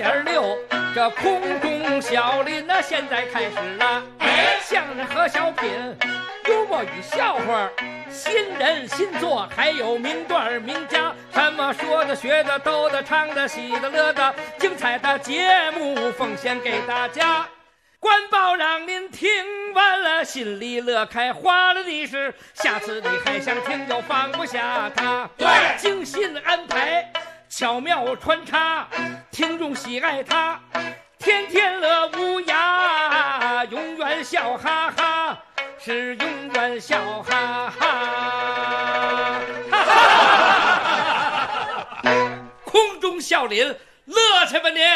100.6，这空中小林呢，现在开始了。相声和小品，幽默与笑话，新人新作，还有名段名家，什么说的、学的、逗的、唱的、喜的、乐的，精彩的节目奉献给大家。官报让您听完了心里乐开花了的是，下次你还想听就放不下它。对，精心安排，巧妙穿插，听众喜爱它，天天乐无涯，永远笑哈哈，是永远笑哈哈。空中笑林，乐去吧您！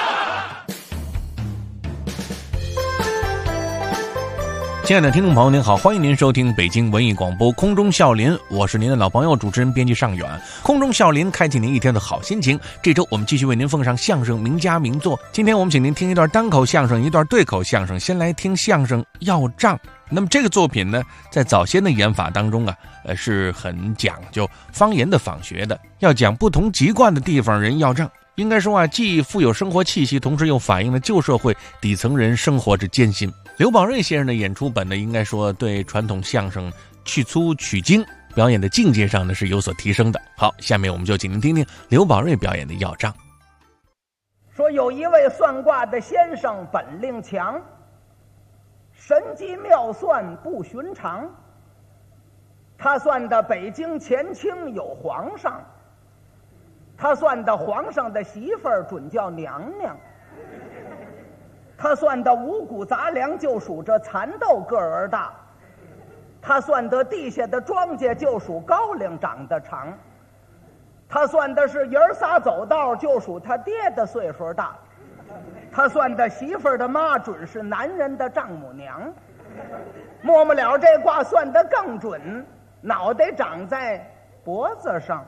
亲爱的听众朋友您好，欢迎您收听北京文艺广播空中笑林，我是您的老朋友主持人编辑尚远。空中笑林开启您一天的好心情，这周我们继续为您奉上相声名家名作。今天我们请您听一段单口相声，一段对口相声。先来听相声要账。那么这个作品呢，在早先的演法当中啊，是很讲究方言的仿学的，要讲不同籍贯的地方人要账。应该说啊，既富有生活气息，同时又反映了旧社会底层人生活之艰辛。刘宝瑞先生的演出本呢，应该说对传统相声去粗取精表演的境界上呢是有所提升的。好，下面我们就请您听听刘宝瑞表演的要账。 说有一位算卦的先生本领强，神机妙算不寻常。他算的北京前清有皇上，他算的皇上的媳妇儿准叫娘娘，他算的五谷杂粮就属这蚕豆个儿大，他算得地下的庄稼就属高粱长得长，他算的是爷儿仨走道就属他爹的岁数大，他算的媳妇儿的妈准是男人的丈母娘。末了这卦算得更准，脑袋长在脖子上。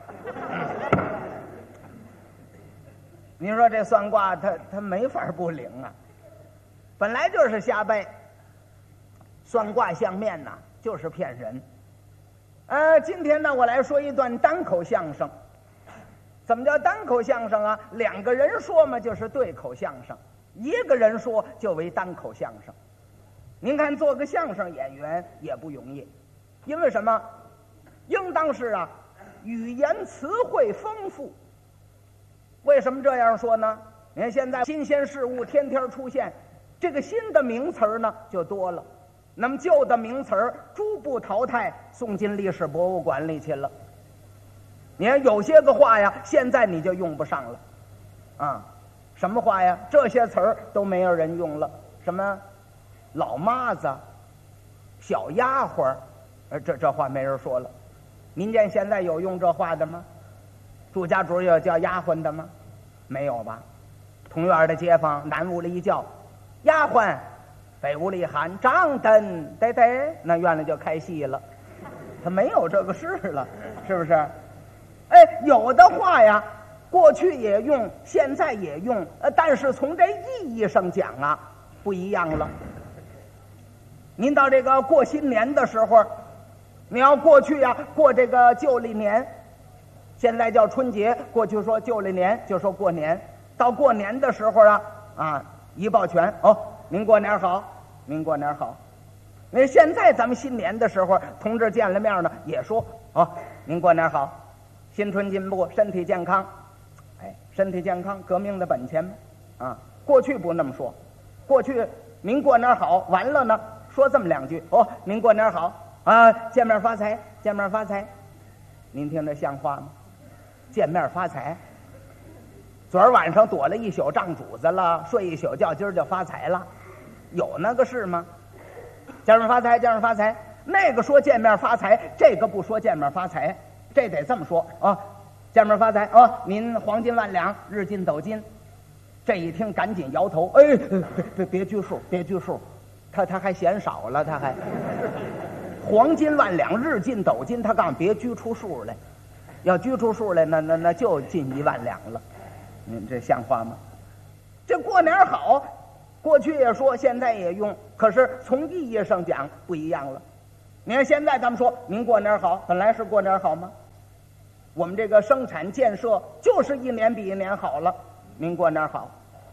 你说这算卦他没法不灵啊，本来就是瞎掰，算卦相面呐就是骗人。今天呢我来说一段单口相声。怎么叫单口相声啊？两个人说嘛就是对口相声，一个人说就为单口相声。您看做个相声演员也不容易，因为什么？应当是啊语言词汇丰富。为什么这样说呢？你看现在新鲜事物天天出现，这个新的名词儿呢就多了，那么旧的名词儿逐步淘汰，送进历史博物馆里去了。你看有些个话呀现在你就用不上了啊，什么话呀？这些词儿都没有人用了，什么老妈子、小丫鬟，这话没人说了。民间现在有用这话的吗？住家主有叫丫鬟的吗？没有吧。同院的街坊南屋里一叫丫鬟，北屋里喊张灯得得，那院里就开戏了。他没有这个事了，是不是？有的话呀过去也用，现在也用，但是从这意义上讲啊不一样了。您到这个过新年的时候，你要过去呀过这个旧历年，现在叫春节，过去说旧历年就说过年。到过年的时候啊一抱拳，您过年好，您过年好。那现在咱们新年的时候，同志见了面呢也说您过年好，新春进步，身体健康。身体健康革命的本钱啊。过去不那么说，过去您过年好完了呢说这么两句，您过年好啊，见面发财，见面发财。您听着像话吗？见面发财，昨儿晚上躲了一宿账主子了，睡一宿觉，今儿就发财了，有那个事吗？见面发财，见面发财，那个说见面发财，这个不说见面发财，这得这么说见面发财您黄金万两，日进斗金。这一听赶紧摇头，别拘束，别拘束，他还嫌少了，他还黄金万两，日进斗金，他告诉别拘出数来，要拘出数来，那就进1万两了。这像话吗？这过年好，过去也说，现在也用，可是从意义上讲不一样了。你看现在咱们说您过年好，本来是过年好吗？我们这个生产建设就是一年比一年好了，您过年好。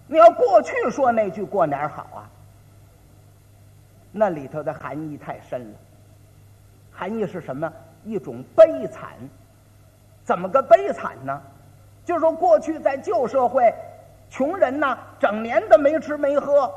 你要过去说那句过年好啊，那里头的含义太深了。含义是什么？一种悲惨。怎么个悲惨呢？就是说过去在旧社会，穷人呢整年的没吃没喝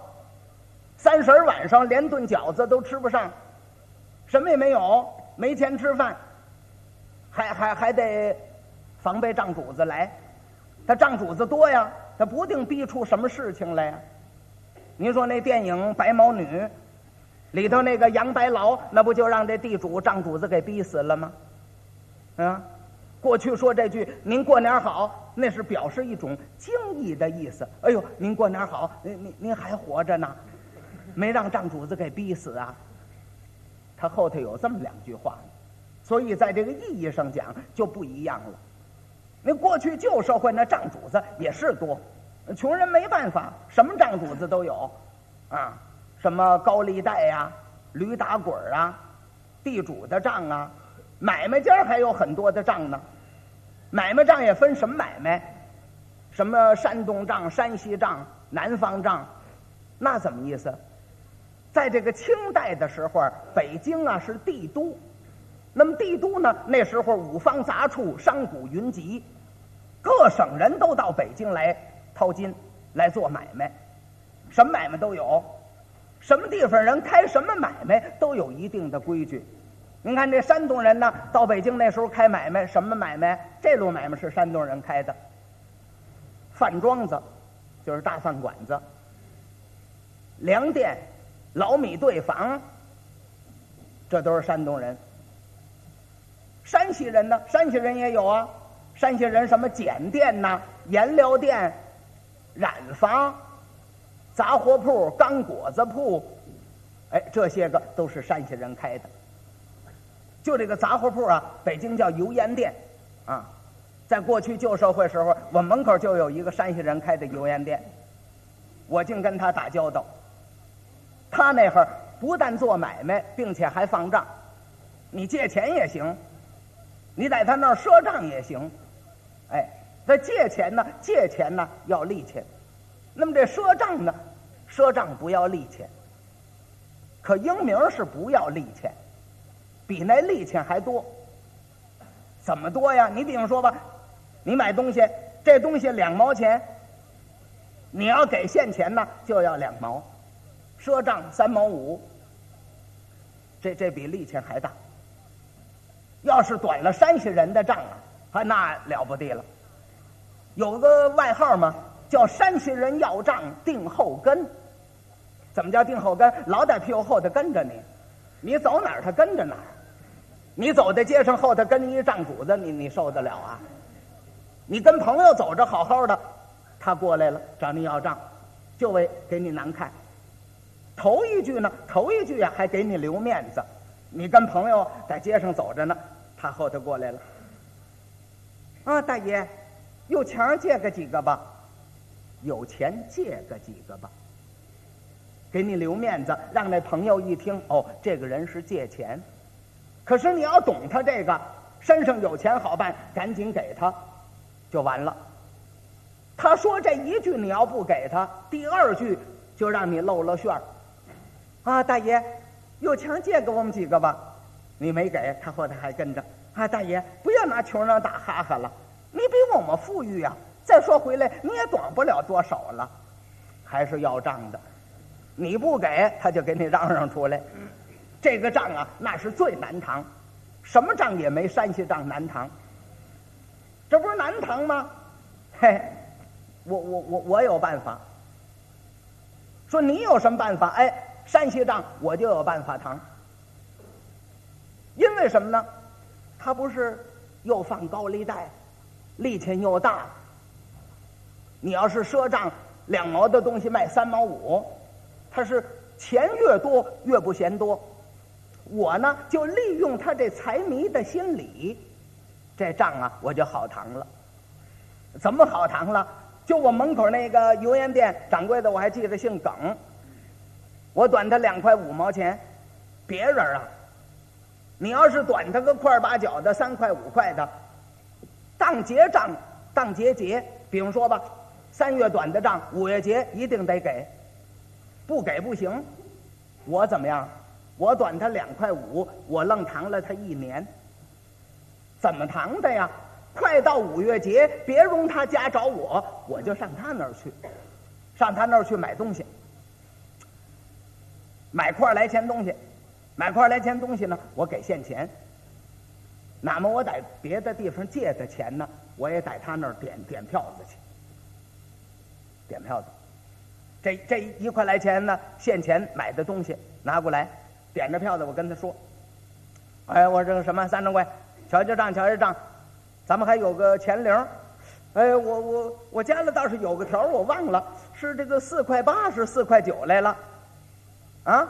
，30晚上连顿饺子都吃不上，什么也没有，没钱吃饭，还得防备账主子来。他账主子多呀，他不定逼出什么事情来呀。您说那电影《白毛女》里头那个杨白劳，那不就让这地主账主子给逼死了吗？啊，过去说这句“您过年好”，那是表示一种敬意的意思。哎呦，您过年好，您还活着呢，没让账主子给逼死啊。他后头有这么2句话，所以在这个意义上讲就不一样了。那过去旧社会那账主子也是多，穷人没办法，什么账主子都有啊，什么高利贷呀、驴打滚啊、地主的账啊，买卖家还有很多的账呢。买卖账也分什么买卖，什么山东账、山西账、南方账，那怎么意思？在这个清代的时候，北京啊是帝都，那么帝都呢，那时候五方杂处，商贾云集，各省人都到北京来掏金来做买卖，什么买卖都有，什么地方人开什么买卖都有一定的规矩。您看这山东人呢，到北京那时候开买卖，什么买卖？这路买卖是山东人开的，饭庄子就是大饭馆子，粮店、老米兑坊，这都是山东人。山西人呢，山西人也有啊，山西人什么碱店呐、颜料店、染坊、杂货铺、干果子铺，哎，这些个都是山西人开的。就这个杂货铺啊，北京叫油盐店啊。在过去旧社会时候，我门口就有一个山西人开的油盐店，我净跟他打交道。他那会儿不但做买卖，并且还放账，你借钱也行，你在他那儿赊账也行。哎，他借钱呢要利钱，那么这赊账呢，赊账不要利钱，可英名是不要利钱，比那利钱还多。怎么多呀？你比方说吧，你买东西，这东西2毛钱，你要给现钱呢，就要2毛，赊账3毛5，这比利钱还大。要是短了山西人的账啊，那了不地了。有个外号嘛，叫山西人要账定后跟。怎么叫定后跟？老在屁股后头跟着你，你走哪儿他跟着哪儿。你走在街上，后头跟一账主子，你受得了啊？你跟朋友走着好好的，他过来了找你要账，就为给你难看。头一句啊还给你留面子。你跟朋友在街上走着呢，他后头过来了，啊，大爷，有钱借个几个吧，有钱借个几个吧，给你留面子，让那朋友一听，哦，这个人是借钱。可是你要懂他这个，身上有钱好办，赶紧给他，就完了。他说这一句你要不给他，第2句就让你露了馅儿。啊，大爷，有钱借给我们几个吧，你没给，他后头还跟着。啊，大爷，不要拿穷人打哈哈了，你比我们富裕啊。再说回来，你也短不了多少了，还是要账的。你不给，他就给你嚷出来。这个账啊，那是最难扛，什么账也没山西账难扛。这不是难扛吗？嘿，我有办法。说你有什么办法？哎，山西账我就有办法扛。因为什么呢？他不是又放高利贷，利钱又大。你要是赊账2毛的东西卖3毛5，他是钱越多越不嫌多。我呢就利用他这财迷的心理，这账啊我就好扛了。怎么好扛了？就我门口那个油盐店掌柜的，我还记得姓耿，我短他2块5毛钱。别人啊，你要是短他个块8角的3块5块的，当结账当结，比方说吧 3月短的账5月节一定得给，不给不行。我怎么样？我短他2块5，我愣扛了他1年。怎么扛的呀？快到5月节，别容他家找我，我就上他那儿去，上他那儿去买东西，买块来钱东西，买块来钱东西呢，我给现钱。那么我在别的地方借的钱呢，我也在他那儿点票子去，点票子。这1块来钱呢，现钱买的东西拿过来，点着票子，我跟他说：“哎，我这个什么3掌柜，瞧瞧账，瞧瞧账，咱们还有个钱零。哎，我家里倒是有个条，我忘了是这个4块8是4块9来了，啊？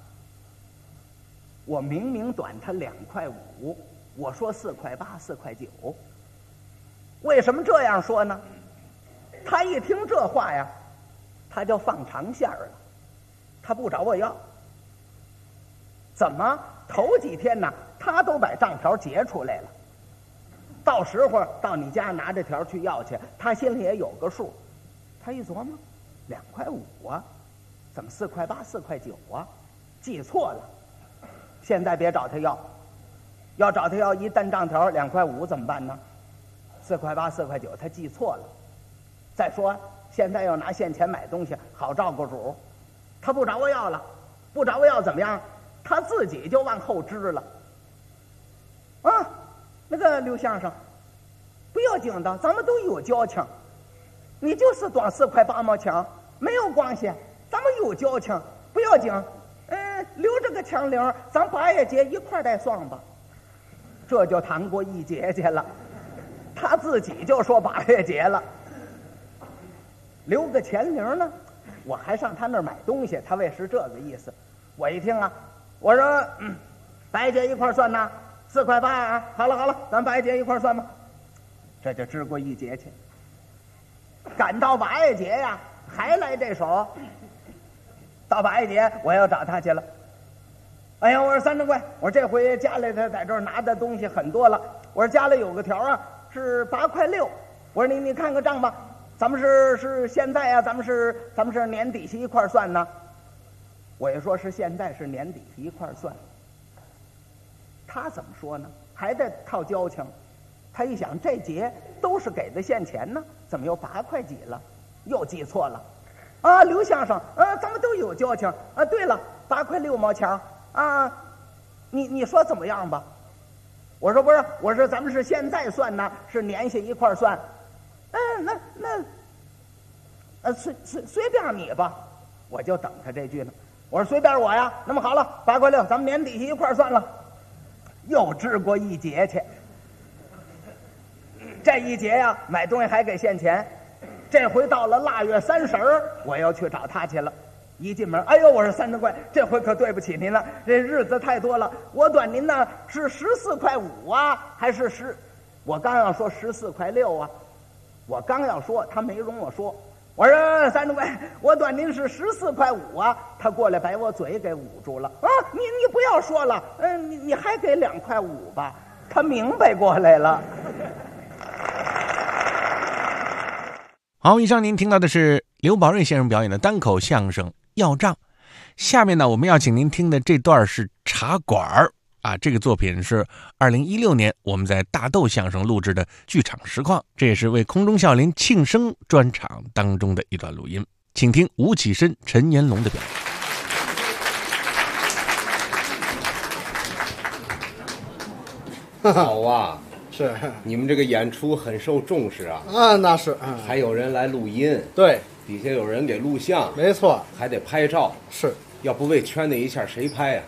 我明明短他2块5，我说4块8、4块9，为什么这样说呢？他一听这话呀，他就放长线了，他不找我要。怎么？头几天呢，他都把账条结出来了，到时候到你家拿着条去要去，他心里也有个数。他一琢磨，2块5啊，怎么4块8、4块9啊？记错了。现在别找他要，要找他要一蹬账条2块5怎么办呢？4块8、4块9，他记错了。再说现在要拿现钱买东西，好照顾主。他不找我要了，不找我要怎么样？他自己就往后支了。啊，那个刘先生，不要紧的，咱们都有交情。你就是短4块8毛钱，没有关系，咱们有交情，不要紧。留着个钱零，咱8月节一块再算吧。这就谈过1节去了，他自己就说8月节了。留个钱零呢，我还上他那儿买东西，他为是这个意思。我一听啊，我说8月节一块算呐，4块8啊，好了，咱8月节一块算吧。这就支过1节去。赶到8月节呀，还来这手。到8月节，我要找他去了。哎呀，我说3掌柜，我说这回家里他在这儿拿的东西很多了。我说家里有个条啊，是8块6。我说你看个账吧，咱们是现在啊，咱们是年底下一块算呢。我也说是现在是年底下一块算。他怎么说呢？还得靠交情。他一想，这节都是给的现钱呢，怎么又8块几了？又记错了。啊，刘先生，咱们都有交情啊。对了，8块6毛钱啊，你说怎么样吧？我说不是，我说咱们是现在算呢，是年下一块算。随便你吧，我就等他这句呢。我说随便我呀。那么好了，8块6，咱们年底下一块算了。又支过1节去。这1节呀，买东西还给现钱。这回到了腊月30，我要去找他去了。一进门，哎呦，我说3掌柜，这回可对不起您了，这日子太多了。我短您呢是14块5啊，还是我刚要说14块6啊，我刚要说，他没容我说。我说3掌柜，我短您是14块5啊，他过来把我嘴给捂住了。啊，你不要说了，你还给2块5吧。他明白过来了。 好，以上您听到的是刘宝瑞先生表演的单口相声《要账》。下面呢，我们要请您听的这段是茶馆儿啊，这个作品是2016年我们在大豆相声录制的剧场实况，这也是为空中笑林庆生专场当中的一段录音，请听吴启深、陈延龙的表演。好啊， 是你们这个演出很受重视啊！ 啊，那是， 还有人来录音， 对， 底下有人给录像， 没错， 还得拍照， 是， 要不为圈那一下谁拍呀？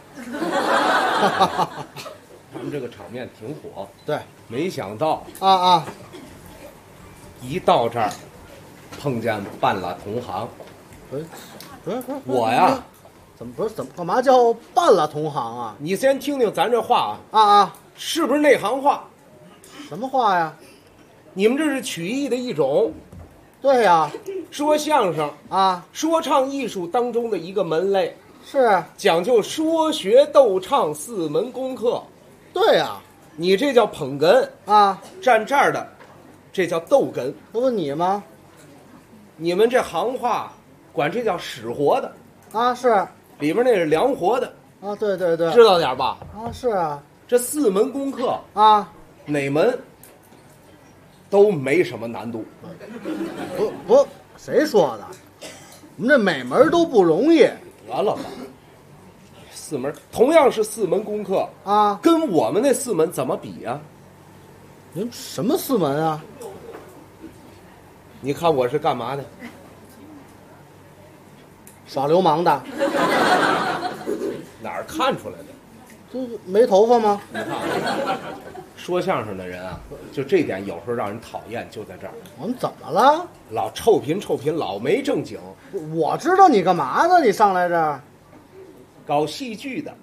他们这个场面挺火， 对， 没想到啊， 一到这儿，碰见半拉同行。 不是， 我呀， 怎么干嘛叫半拉同行啊？ 你先听听咱这话啊， 是不是内行话？ 什么话呀？ 你们这是曲艺的一种， 对呀， 说相声啊， 说唱艺术当中的一个门类， 是讲究说学逗唱4门功课。 对呀， 你这叫捧哏啊， 站这儿的，这叫逗哏。 不是你吗？ 你们这行话管这叫使活的， 啊，是啊， 里边那是凉活的， 对对对， 知道点吧？ 啊，是啊， 这4门功课啊， 哪门都没什么难度。 不，谁说的？我们这每门都不容易得了吧，4门同样是4门功课， 啊。 跟我们那4门怎么比呀？ 您什么4门啊？ 你看我是干嘛的？ 耍流氓的， 哪儿看出来的？ 这没头发吗？ 你看，说相声的人啊，就这点有时候让人讨厌，就在这儿， 我们怎么了？ 老臭贫，老没正经， 我知道你干嘛呢？你上来这儿？ 搞戏剧的。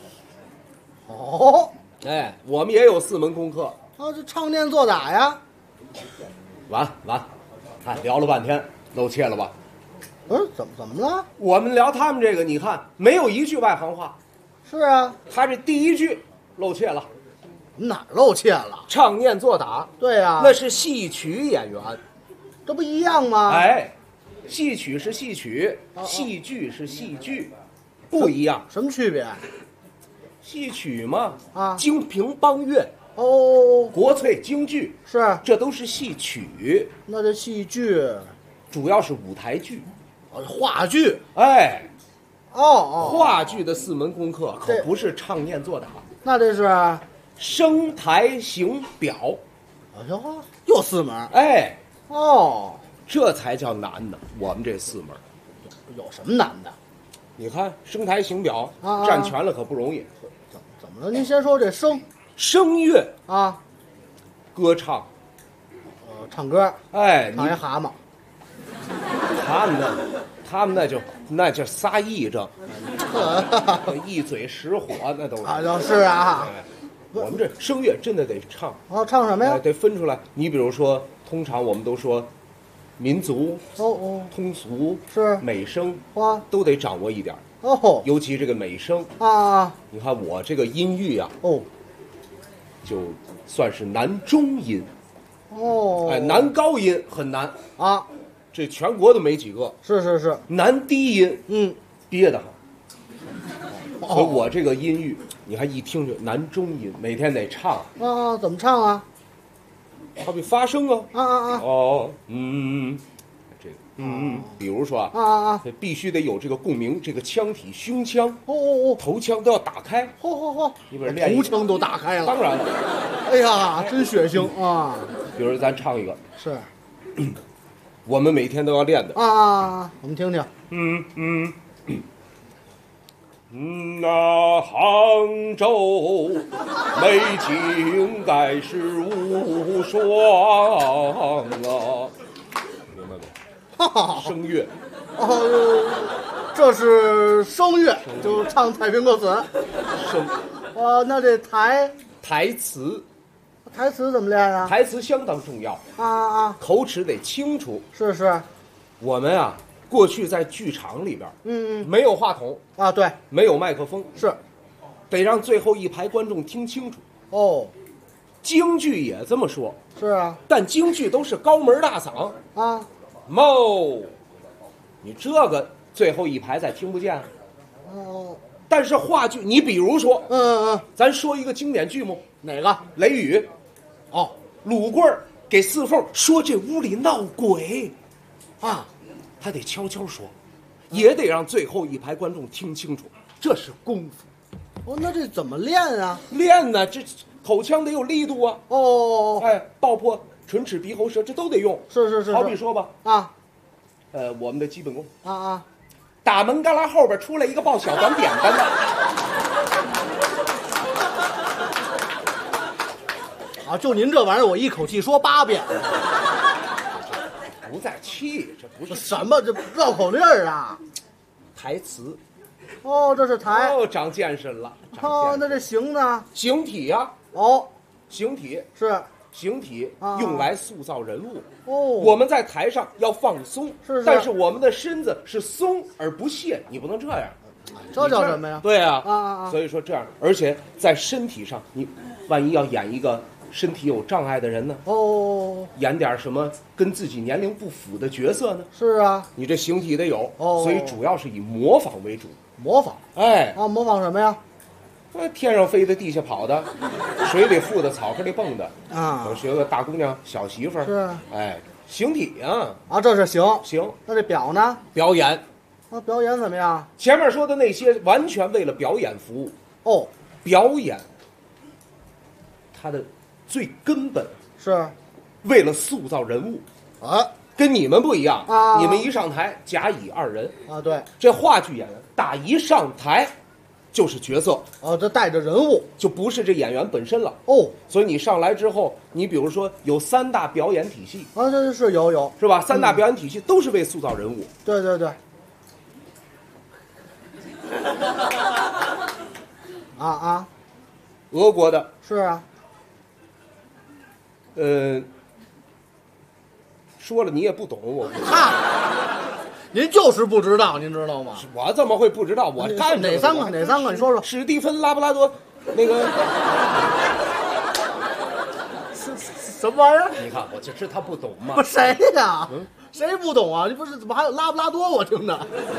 哦， 哎，我们也有4门功课。 啊，这唱念做打呀。 完，看聊了半天，露怯了吧？ 不是，怎么了？ 我们聊他们这个，你看没有一句外行话， 是啊， 他这第一句露怯了， 哪儿露怯了？ 唱念做打， 对呀， 那是戏曲演员。 这不一样吗？ 哎，戏曲是戏曲， 哦戏剧是戏剧，不一样。 什么区别？ 戏曲嘛， 啊京评梆乐、 哦， 国粹京剧， 是， 这都是戏曲， 那这戏剧， 主要是舞台剧。 话剧。 哎， 哦， 话剧的4门功课可这不是唱念做打， 那这是， 声台形表。 哎呦，又4门。 哎， 哦， 这才叫难呢。我们这4门， 有什么难的？ 你看声台形表啊占全了可不容易。 怎么了？您先说这声声乐啊， 歌唱， 唱歌， 哎， 唱一蛤蟆。 他们那叫撒癔症，一嘴实火那都是。 啊，就是啊。 哎我们这声乐真的得唱， 唱什么呀？ 得分出来。你比如说，通常我们都说，民族、通俗、 是美声花都得掌握一点，尤其这个美声啊。 你看我这个音域啊，就算是男中音，哎，男高音很难啊， 这全国都没几个。 是， 男低音，憋得很。所以我这个音域，你还一听就男中音，每天得唱啊。怎么唱啊？ 好比发声啊， 哦， 这个比如说必须得有这个共鸣，这个腔体，胸腔，头腔都要打开，你比如练头腔都打开了， 当然了， 哎呀，真血腥啊！ 比如咱唱一个， 是， 我们每天都要练的我们听听， 那杭州美景盖世无双啊！明白没？声乐， 这是声乐，就唱太平歌词。 声， 那这台词怎么练啊？ 台词相当重要口齿得清楚。 是， 我们啊。过去在剧场里边，没有话筒对， 没有麦克风， 是， 得让最后一排观众听清楚。京剧也这么说， 是啊， 但京剧都是高门大嗓你这个最后一排再听不见但是话剧，你比如说，咱说一个经典剧目， 哪个？ 雷雨，鲁贵儿给四凤说这屋里闹鬼他得悄悄说，也得让最后一排观众听清楚，这是功夫。 那这怎么练啊？ 练呢，这口腔得有力度啊。爆破唇齿鼻喉舌，这都得用。 是。 好比说吧，我们的基本功打门旮旯后边出来一个抱小短扁担的。就您这玩意儿，我一口气说8遍。 不在气，这不是什么，这绕口令啊， 台词。 这是台。 长见识了。 那这形呢？ 形体呀。形体是形体用来塑造人物。 我们在台上要放松，但是我们的身子是松而不懈，你不能这样。 这叫什么呀？ 对啊，所以说这样，而且在身体上，你万一要演一个身体有障碍的人呢？ 哦， 演点什么跟自己年龄不符的角色呢？ 是啊， 你这形体得有， 哦所以主要是以模仿为主。 模仿哎， 啊，模仿什么呀？ 天上飞的，地下跑的，水里浮的，草坑里蹦的， 啊有学个大姑娘、小媳妇儿， 是哎，形体啊， 啊，这是行。 行， 那这表呢？ 表演。 啊，表演怎么样？ 前面说的那些完全为了表演服务， 哦， 表演，它的最根本是为了塑造人物， 啊跟你们不一样啊你们一上台甲乙二人， 啊，对， 这话剧演员打一上台就是角色， 哦，这带着人物就不是这演员本身了。 哦， 所以你上来之后，你比如说有3大表演体系， 啊，这是有， 是吧？3大表演体系都是为塑造人物。 对对对。啊， 俄国的， 是啊， 说了你也不懂， 您就是不知道，您知道吗？ 我怎么会不知道？我干哪三个？哪三个？你说说。 史蒂芬·拉布拉多，那个什么玩意儿？ 你看，我就知他不懂嘛不。谁呀？谁不懂啊？你不是怎么还有拉布拉多？我听着。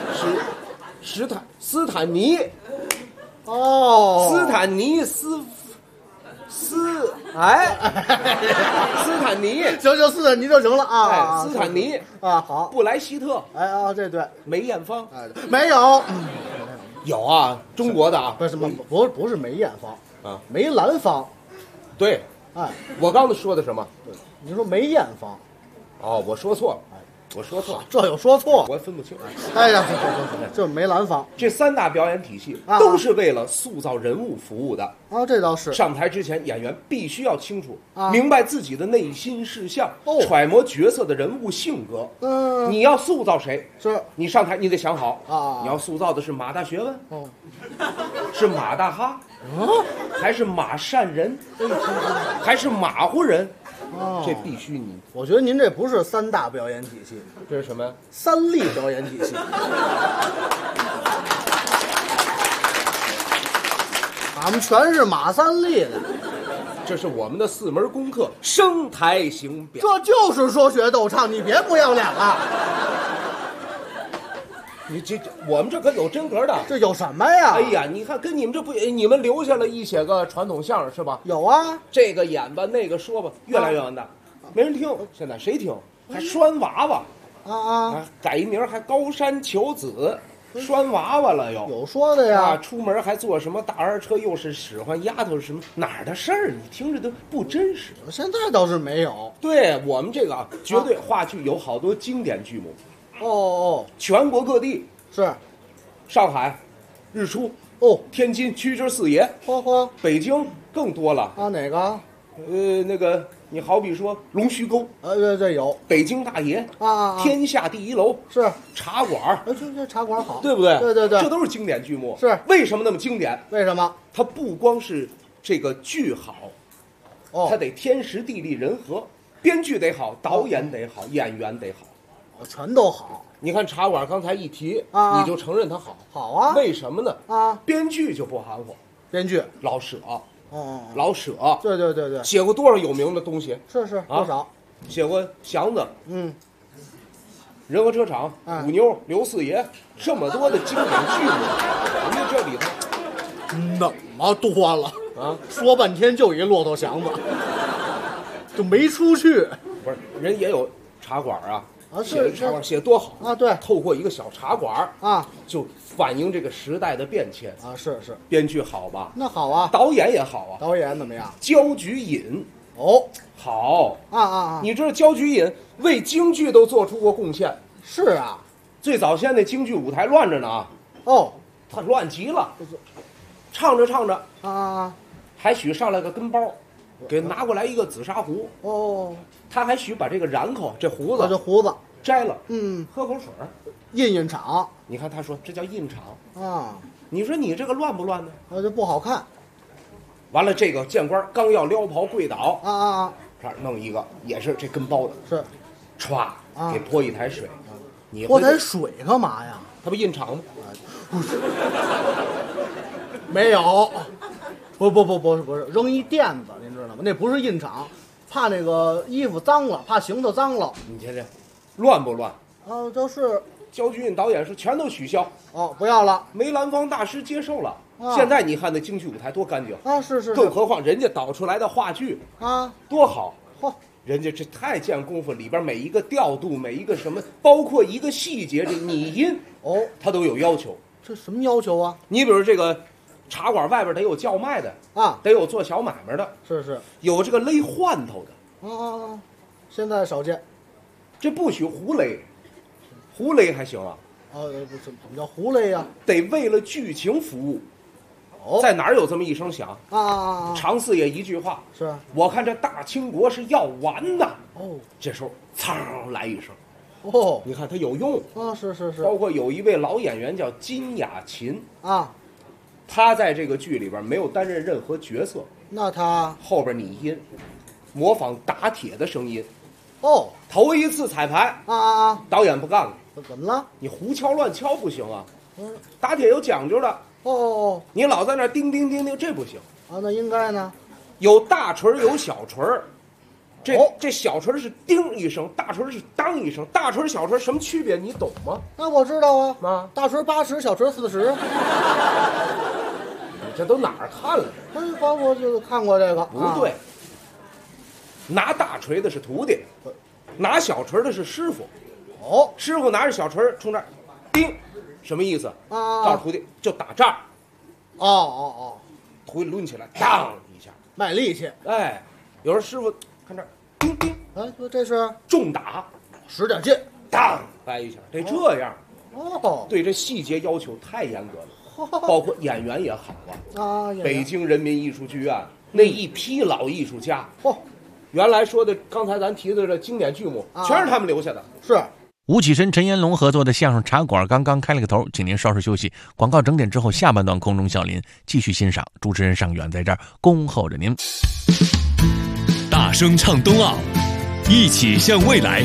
斯坦尼， 哦， 斯坦尼哎，斯坦尼， 行，斯坦尼就行了啊。 哎，斯坦尼啊，好。 布莱希特， 哎啊，这对， 梅艳芳， 哎，没有， 有啊，中国的啊， 不是什么，不是梅艳芳啊， 梅兰芳。 对， 哎， 我刚才说的什么？ 你说梅艳芳， 哦，我说错了，我说错了， 这有说错？ 我分不清。 哎呀，行，就是梅兰芳这3大表演体系啊都是为了塑造人物服务的。 啊，这倒是。 上台之前，演员必须要清楚、 啊明白自己的内心事项， 哦揣摩角色的人物性格。 嗯， 你要塑造谁？ 是你上台你得想好啊你要塑造的是马大学问， 哦， 是马大哈，还是马善人，还是马虎人？ 哦， 这必须你。 我觉得您这不是3大表演体系， 这是什么呀？ 3立表演体系。俺们全是马三立的， 这是我们的4门功课：声台形表。 这就是说学逗唱，你别不要脸了。 你我们这可有真格的。 这有什么呀？ 哎呀，你看跟你们这不，你们留下了一些个传统相声是吧？ 有啊， 这个演吧，那个说吧，越来越完蛋，没人听。现在谁听？还拴娃娃啊， 改一名还高山求子，拴娃娃了又。 有说的呀。 出门还坐什么大二车，又是使唤丫头，什么哪儿的事儿？你听着都不真实。 现在倒是没有。 对我们这个啊，绝对话剧有好多经典剧目， 哦， 全国各地， 是， 上海、日出、 哦， 天津屈居四爷， 嚯北京更多了。 啊，哪个？ 那个你好比说龙须沟， 这有北京大爷啊， 天下第一楼是茶馆， 这茶馆好， 对不对？ 对， 这都是经典剧目。 是为什么那么经典？ 为什么？ 它不光是这个剧好， 哦， 它得天时地利人和，编剧得好，导演得好，演员得好， 全都好。 你看茶馆刚才一提， 啊你就承认它好， 好啊。 为什么呢？ 啊， 编剧就不含糊， 编剧老舍， 哦， 老舍， 对， 写过多少有名的东西？ 是不少。 写过祥子，人和车厂、 啊五妞、刘四爷，这么多的经典剧目，人家这里头那么多了啊， 说半天就一骆驼祥子，就没出去不是人也有茶馆啊，写是的茶馆写得多好啊。对透过一个小茶馆啊， 就反映这个时代的变迁啊，是， 编剧好吧？ 那好啊。 导演也好啊， 导演怎么样？ 焦菊隐哦， 好啊， 你知道焦菊隐为京剧都做出过贡献。 是啊， 最早先那京剧舞台乱着呢啊， 哦， 他乱极了，唱着啊， 还许上来个跟包，给拿过来一个紫砂壶， 哦， 他还许把这个髯口这胡子这胡子摘了，喝口水儿。 印场你看他说这叫印场， 啊， 你说你这个乱不乱呢？ 就不好看完了，这个谏官刚要撩袍跪倒， 啊， 这儿弄一个也是这跟包的， 是歘给泼一台水，你泼台水干嘛呀？ 他不印场吗？ 没有， 不是，扔一垫子，您知道吗？那不是印厂，怕那个衣服脏了，怕行头脏了。 你瞧瞧，乱不乱？ 啊，都是。 焦菊印导演是全都取消。 哦，不要了。 梅兰芳大师接受了。 啊、 现在你看那京剧舞台多干净啊！是。 更何况人家导出来的话剧啊， 多好。 嚯！ 人家这太见功夫，里边每一个调度，每一个什么，包括一个细节，这拟音哦， 他都有要求。 这什么要求啊？ 你比如这个茶馆外边得有叫卖的啊， 得有做小买卖的， 是， 有这个勒换头的。 啊，现在少见。 这不许胡勒，胡勒还行啊。 怎么叫胡勒呀？ 得为了剧情服务。 哦， 在哪儿有这么一声响啊？ 常四爷一句话是， 我看这大清国是要完呐。 哦， 这时候噌来一声。 哦， 你看他有用啊！是。 包括有一位老演员叫金雅琴啊， 他在这个剧里边没有担任任何角色。 那他后边拟音，模仿打铁的声音。 哦， 头一次彩排啊！ 导演不干了。 怎么了？ 你胡敲乱敲不行啊！打铁有讲究的。 哦， 你老在那叮叮叮叮，这不行啊！那应该呢？ 有大锤有小锤，这小锤是叮一声，大锤是当一声。大锤小锤什么区别？你懂吗？ 那我知道啊。 啊， 大锤80，小锤40。 你这都哪儿看了？ 我就看过这个。 不对，拿大锤的是徒弟，拿小锤的是师傅。 哦， 师傅拿着小锤冲这儿，叮，什么意思？ 啊， 告诉徒弟就打这儿。 哦， 徒弟抡起来，当一下， 卖力气。 哎，有时候师傅看这儿，叮叮， 哎，说这是重打， 使点劲， 当来一下，得这样。 哦， 对这细节要求太严格了，包括演员也好啊。北京人民艺术剧院那一批老艺术家，原来说的刚才咱提的这经典剧目，全是他们留下的。 是。 吴启深、陈彦龙合作的相声《茶馆》刚刚开了个头，请您稍事休息。广告整点之后，下半段空中笑林继续欣赏。主持人尚远在这儿恭候着您。 大声唱冬奥，一起向未来。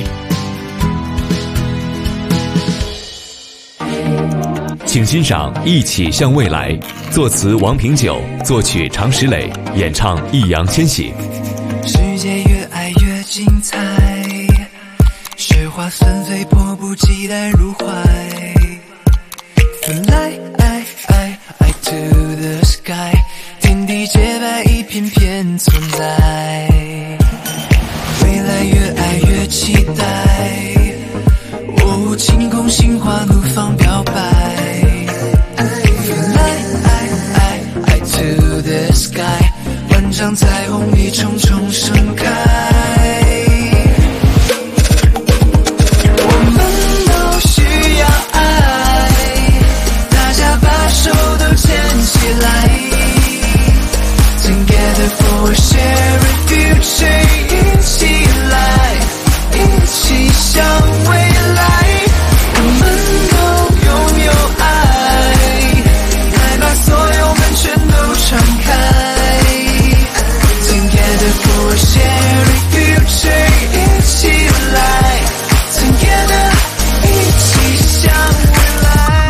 请欣赏《一起向未来》，作词王平久，作曲常石磊，演唱易烊千玺。 世界越爱越精彩，雪花纷飞，迫不及待入怀。Fly to the sky， 天地洁白，一片片存在。未来越爱越期待，晴空心花怒放表白。Fly to the sky， 万丈彩虹一重重盛开。Together for a shared future， 一起来，一起向未来。我们都拥有爱，来把所有门全都敞开。Together for a shared future， 一起来 ，Together， 一起向未来。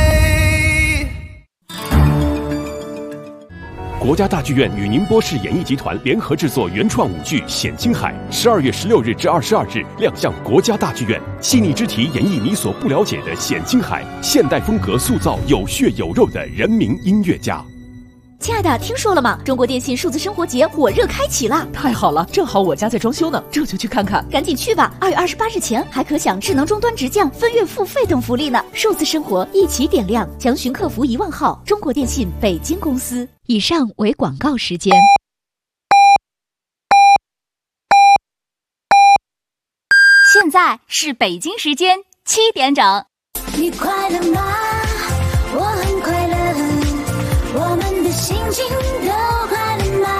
国家大剧院与宁波市演艺集团联合制作原创舞剧《显青海》，12月16日至22日亮相国家大剧院。细腻之题演绎你所不了解的显青海，现代风格塑造有血有肉的人民音乐家。 亲爱的，听说了吗？中国电信数字生活节火热开启了！ 太好了，正好我家在装修呢，这就去看看。 赶紧去吧！2月28日前还可享智能终端直降、分月付费等福利呢。数字生活一起点亮，详询客服1万号。中国电信北京公司。以上为广告时间。现在是北京时间7点整。 你快乐吗？我很快乐。我们的心情都快乐吗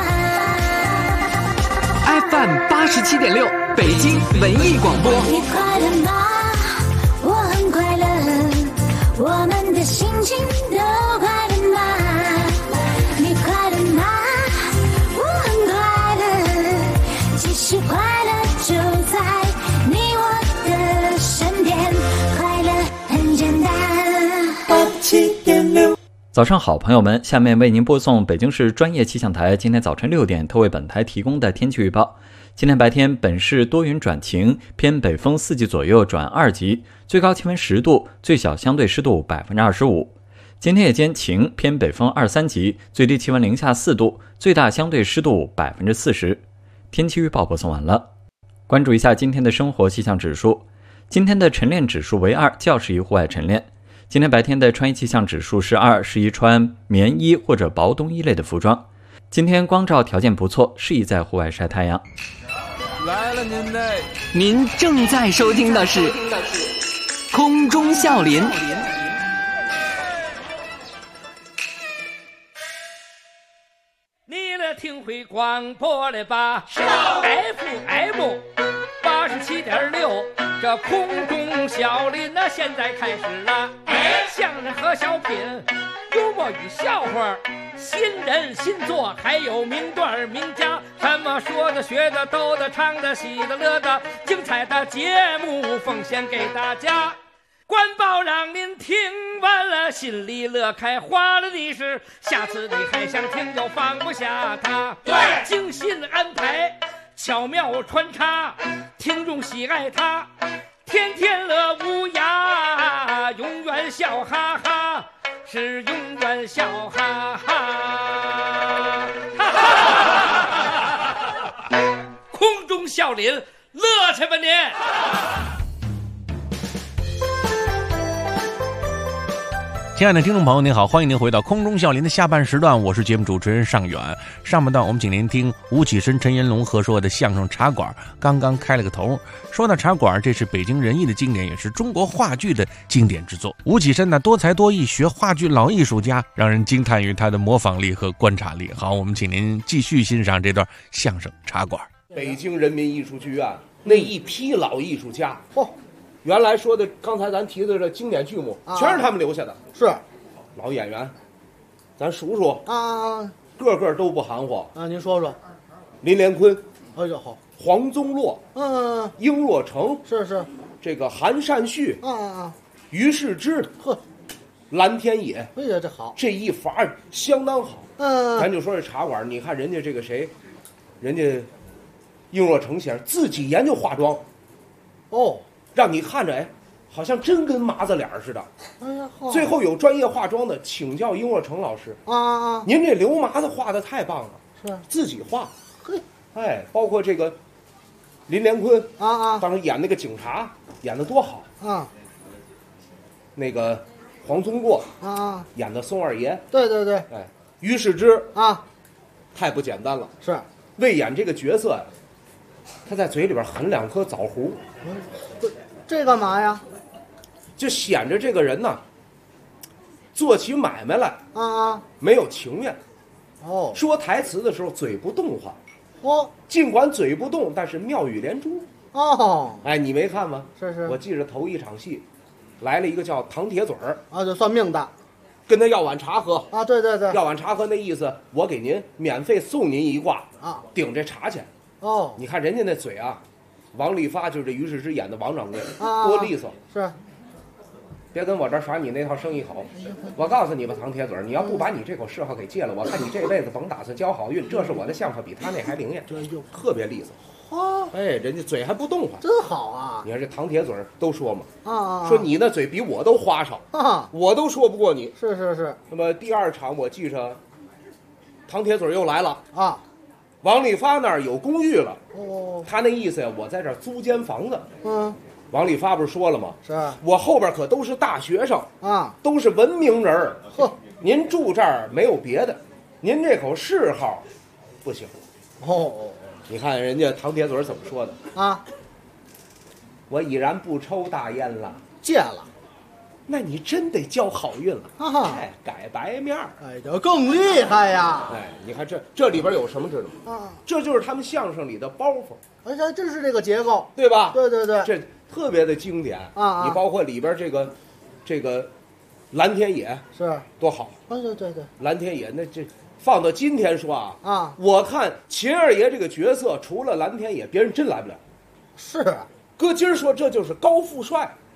？FM 87.6，北京文艺广播。 你快乐吗？我很快乐。我们的心情都快乐吗？你快乐吗？我很快乐。其实快乐就在你我的身边，快乐很简单。 87.6。 早上好，朋友们，下面为您播送北京市专业气象台今天早晨6点特为本台提供的天气预报。今天白天本市多云转晴，偏北风4级左右转2级，最高气温10度，最小相对湿度25%。今天夜间晴，偏北风2、3级，最低气温零下4度，最大相对湿度40%。天气预报播送完了。关注一下今天的生活气象指数，今天的晨练指数为2，较适宜户外晨练。今天白天的穿衣气象指数是2，适宜穿棉衣或者薄冬衣类的服装。今天光照条件不错，适宜在户外晒太阳。 来了您正在收听的是空中笑林。 你来听会广播了吧？FM 87.6，这空中笑林那现在开始了。相声和小品，幽默与笑话，新人新作，还有名段名家，什么说的学的逗的唱的喜的乐的，精彩的节目奉献给大家。官报让您听完了心里乐开花了的是，下次你还想听就放不下它。对，精心安排，巧妙穿插，听众喜爱它，天天乐无涯，永远笑哈哈，是永远笑哈哈。空中笑林，乐去吧您！ 亲爱的听众朋友您好，欢迎您回到空中笑林的下半时段，我是节目主持人尚远。上半段我们请您听吴启深、陈延龙合说的相声茶馆刚刚开了个头。说到茶馆，这是北京人艺的经典，也是中国话剧的经典之作。吴启深呢多才多艺，学话剧老艺术家，让人惊叹于他的模仿力和观察力。好，我们请您继续欣赏这段相声茶馆。 北京人民艺术剧院那一批老艺术家，原来说的刚才咱提的这经典剧目，全是他们留下的。 是老演员，咱数数啊， 个个都不含糊啊。您说说， 林连坤， 哎呦好， 黄宗洛，英若诚， 是这个韩善旭，于世之，蓝天野， 哎呀这好， 这一法相当好。咱就说这茶馆，你看人家这个谁，人家英若诚先生自己研究化妆，让你看着哎，好像真跟麻子脸似的。 哎呀， 最后有专业化妆的，请教英若诚老师啊。您这刘麻子画的太棒了， 是自己画。嘿，哎，包括这个林连坤当时演那个警察演的多好啊。那个黄宗洛演的宋二爷， 对， 哎，于世之太不简单了， 是为演这个角色呀，他在嘴里边含2颗枣核。 这干嘛呀？ 就显着这个人呢，做起买卖来没有情面。说台词的时候嘴不动话。尽管嘴不动，但是妙语连珠。哎，你没看吗？ 是。 我记着头一场戏，来了一个叫唐铁嘴儿就算命的， 跟他要碗茶喝啊。对， 要碗茶喝那意思，我给您免费送您一卦顶这茶钱。你看人家那嘴啊。王利发就是这于世之演的王掌柜，多利索。 是， 别跟我这儿耍你那套生意好。我告诉你吧，唐铁嘴，你要不把你这口嗜好给戒了，我看你这辈子甭打算交好运。这是我的相声，比他那还灵验，特别利索。哎，人家嘴还不动话， 真好啊！ 你看这唐铁嘴都说嘛，说你那嘴比我都花哨我都说不过你。 是。 那么第2场我记着，唐铁嘴又来了王利发那儿有公寓了，他那意思呀，我在这儿租间房子。王利发不是说了吗？ 是我后边可都是大学生都是文明人儿。您住这儿没有别的，您这口嗜好不行。你看人家唐铁嘴怎么说的我已然不抽大烟了， 戒了。 那你真得交好运了哎，改白面儿， 哎，这更厉害呀！ 哎，你看这里边有什么知道吗？这就是他们相声里的包袱。 哎，这真是这个结构， 对吧？ 对， 这特别的经典你包括里边这个蓝天野是多好对，蓝天野那这放到今天说我看秦二爷这个角色，除了蓝天野，别人真来不了。 是搁今儿说这就是高富帅。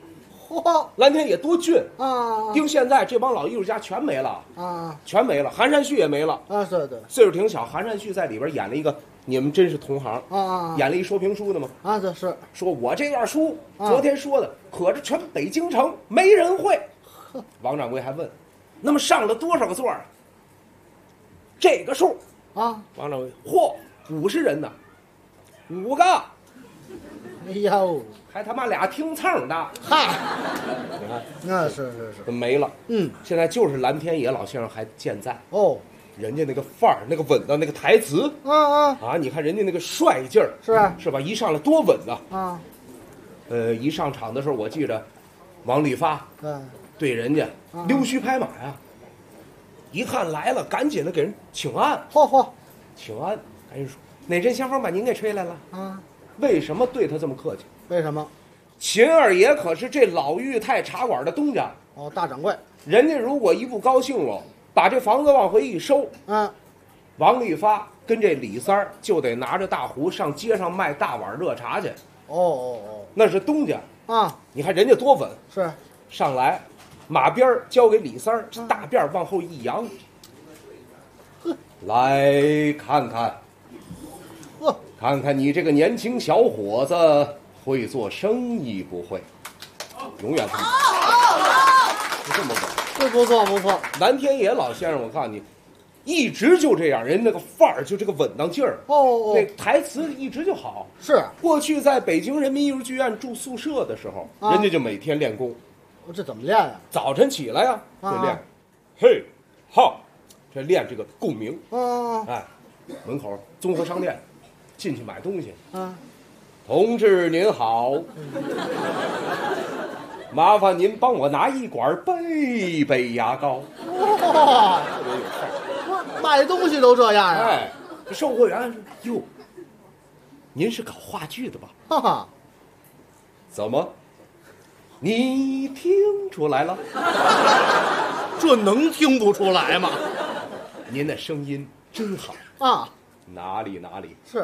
嚯， 蓝天野多俊啊！ 盯现在这帮老艺术家全没了啊， 全没了，韩山旭也没了啊，对对， 岁数挺小，韩山旭在里边演了一个，你们真是同行啊， 演了一说评书的吗？ 啊，这是说我这段书昨天说的，可是全北京城没人会。王掌柜还问，那么上了多少个座啊？这个数啊， 王掌柜，嚯，50人呢，5个。 哎呦， 还他妈俩听蹭的， 嗨， 你看， 那是没了。现在就是蓝天野老先生还健在哦， 人家那个范儿，那个稳当，那个台词，你看人家那个帅劲儿，是吧？一上来多稳啊！一上场的时候，我记着王利发对人家溜须拍马呀，一看来了，赶紧的给人请安，请安，赶紧说哪阵香风把您给吹来了啊？为什么对他这么客气？ 为什么？ 秦二爷可是这老裕泰茶馆的东家哦，大掌柜。 人家如果一不高兴了，把这房子往回一收，王利发跟这李三儿就得拿着大壶上街上卖大碗热茶去。 哦，那是东家啊！ 你看人家多稳， 是上来，马鞭交给李三儿，这大辫往后一扬，来看看。看看你这个年轻小伙子会做生意不会？永远就这么稳， 不错不错。 蓝天野老先生，我告诉你，一直就这样，人那个范儿就这个稳当劲儿。那台词一直就好。 是过去在北京人民艺术剧院住宿舍的时候，人家就每天练功。 这怎么练呀？ 早晨起来呀，就练，嘿，哈，这练这个共鸣。哎，门口综合商店。进去买东西同志您好，麻烦您帮我拿一管贝贝牙膏。 特别有事儿，卖东西都这样啊！ 哎，这售货员说：“哟，您是搞话剧的吧？” 哈哈， 怎么？你听出来了？ 这能听不出来吗？ 您的声音真好啊！ 哪里是。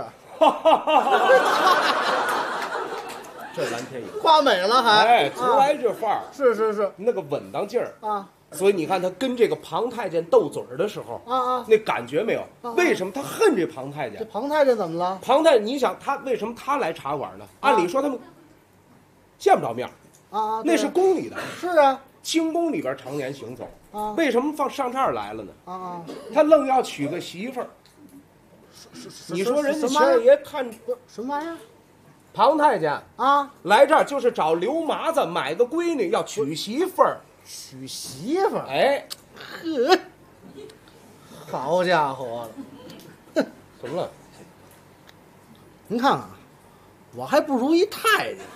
这蓝天野夸美了还， 哎，从来这范儿， 是那个稳当劲儿啊！ 所以你看他跟这个庞太监斗嘴儿的时候那感觉没有？为什么他恨这庞太监？ 这庞太监怎么了？ 庞太监，你想他为什么他来茶馆呢？按理说他们见不着面啊， 那是宫里的， 是啊， 清宫里边常年行走啊， 为什么上这儿来了呢？ 啊， 他愣要娶个媳妇儿。你说人家秦二爷看什么玩意儿？ 庞太监啊， 来这儿就是找刘麻子买个闺女，要娶媳妇儿。 娶媳妇儿？ 哎， 呵，好家伙了！怎么了？ 您看看，我还不如一太监。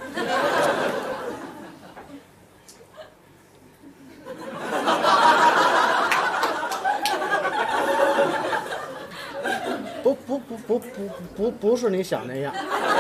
不是你想那样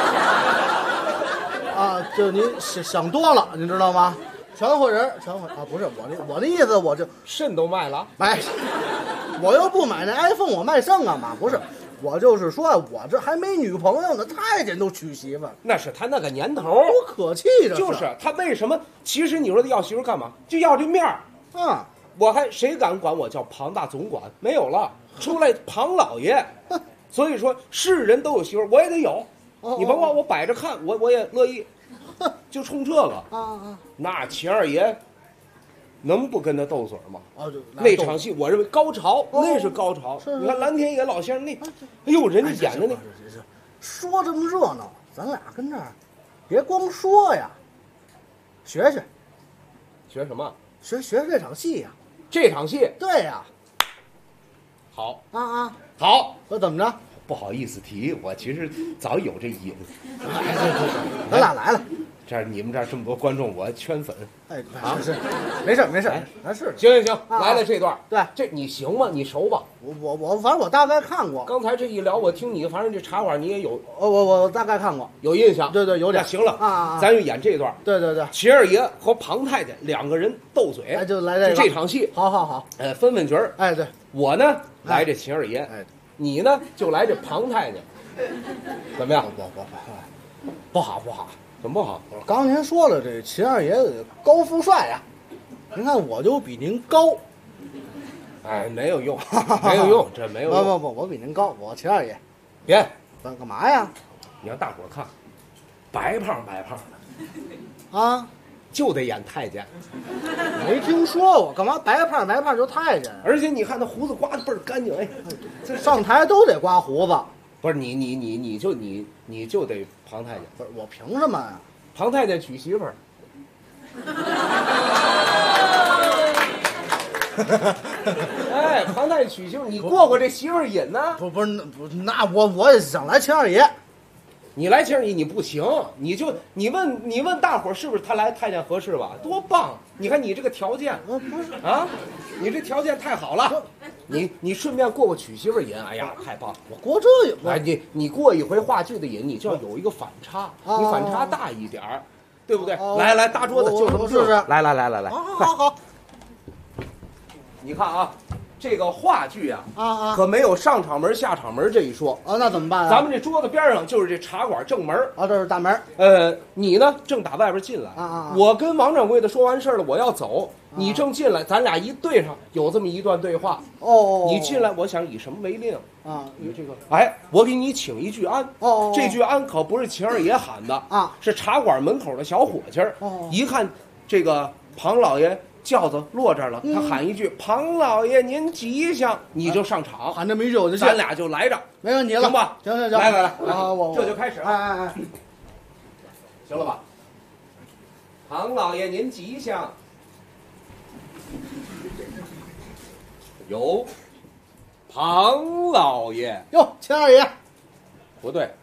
啊！就您想多了，你知道吗？全会人啊！不是我的意思，我就肾都卖了， 买，我又不买那 iPhone， 我卖肾干嘛？不是，我就是说，我这还没女朋友呢，太监都娶媳妇， 那是他那个年头， 多可气的。 就是他为什么？其实你说他要媳妇干嘛？就要这面儿。我还谁敢管我叫庞大总管？没有了，出来庞老爷。所以说，是人都有媳妇，我也得有。你甭管我摆着看，我也乐意。就冲这个那秦二爷能不跟他斗嘴吗？那场戏我认为高潮，那是高潮。你看蓝天野老先生那，哎呦，人家演的那， 说这么热闹，咱俩跟这儿别光说呀，学什么？ 学这场戏呀， 这场戏对呀。 好好，我怎么着？ 不好意思提，我其实早有这瘾。 咱俩来了， 这儿你们这儿这么多观众，我圈粉。 哎，是，没事，咱是行，来了这段， 对， 这你行吗？你熟吧？ 我反正我大概看过。 刚才这一聊，我听你，反正这茶馆你也有， 我大概看过， 有印象。 对，有点。 行了咱就演这段。 对， 秦二爷和庞太监两个人斗嘴， 哎，就来这场戏。 好， 分角儿。 哎，对， 我呢来这秦二爷，你呢就来这庞太监，怎么样？ 不好， 怎么不好？ 刚您说了，这秦二爷子高富帅呀、您看我就比您高。 哎，没有用，没有用，这没有用。 不，我比您高，我秦二爷。 别， 干嘛呀？ 你让大伙儿看，白胖的， 啊， 就得演太监。 没听说过，干嘛白胖就太监？ 而且你看他胡子刮的倍儿干净，哎， 这上台都得刮胡子。 不是你就得庞太监。 不是我凭什么呀？ 庞太监娶媳妇儿。哎，庞太监娶媳妇儿，你过这媳妇儿瘾呢？ 不是那我也想来秦二爷。 你来秦二爷你不行，你问大伙儿是不是他来太监合适吧？多棒！你看你这个条件， 不是啊，你这条件太好了。你顺便过娶媳妇儿瘾，哎呀，太棒！ 我过这瘾， 哎，你过一回话剧的瘾，你就要有一个反差，你反差大一点儿，对不对？来，大桌子就这么试试。 来， 好， 你看啊，这个话剧啊，可没有上场门下场门这一说啊。那怎么办啊？ 咱们这桌子边上就是这茶馆正门啊，这是大门。 你呢正打外边进来啊， 我跟王掌柜的说完事儿了，我要走，你正进来，咱俩一对上，有这么一段对话。 哦， 你进来，我想以什么为令啊？ 你这个，哎，我给你请一句安。 哦， 这句安可不是秦二爷喊的啊， 是茶馆门口的小伙计儿。 哦， 一看这个庞老爷轿子落这儿了，他喊一句“庞老爷您吉祥”，你就上场， 喊这么一句我就去， 咱俩就来着， 没问题了， 行吧？ 行， 来， 我这就开始了， 哎， 行了吧？庞老爷您吉祥，有庞老爷哟，秦二爷， 不对，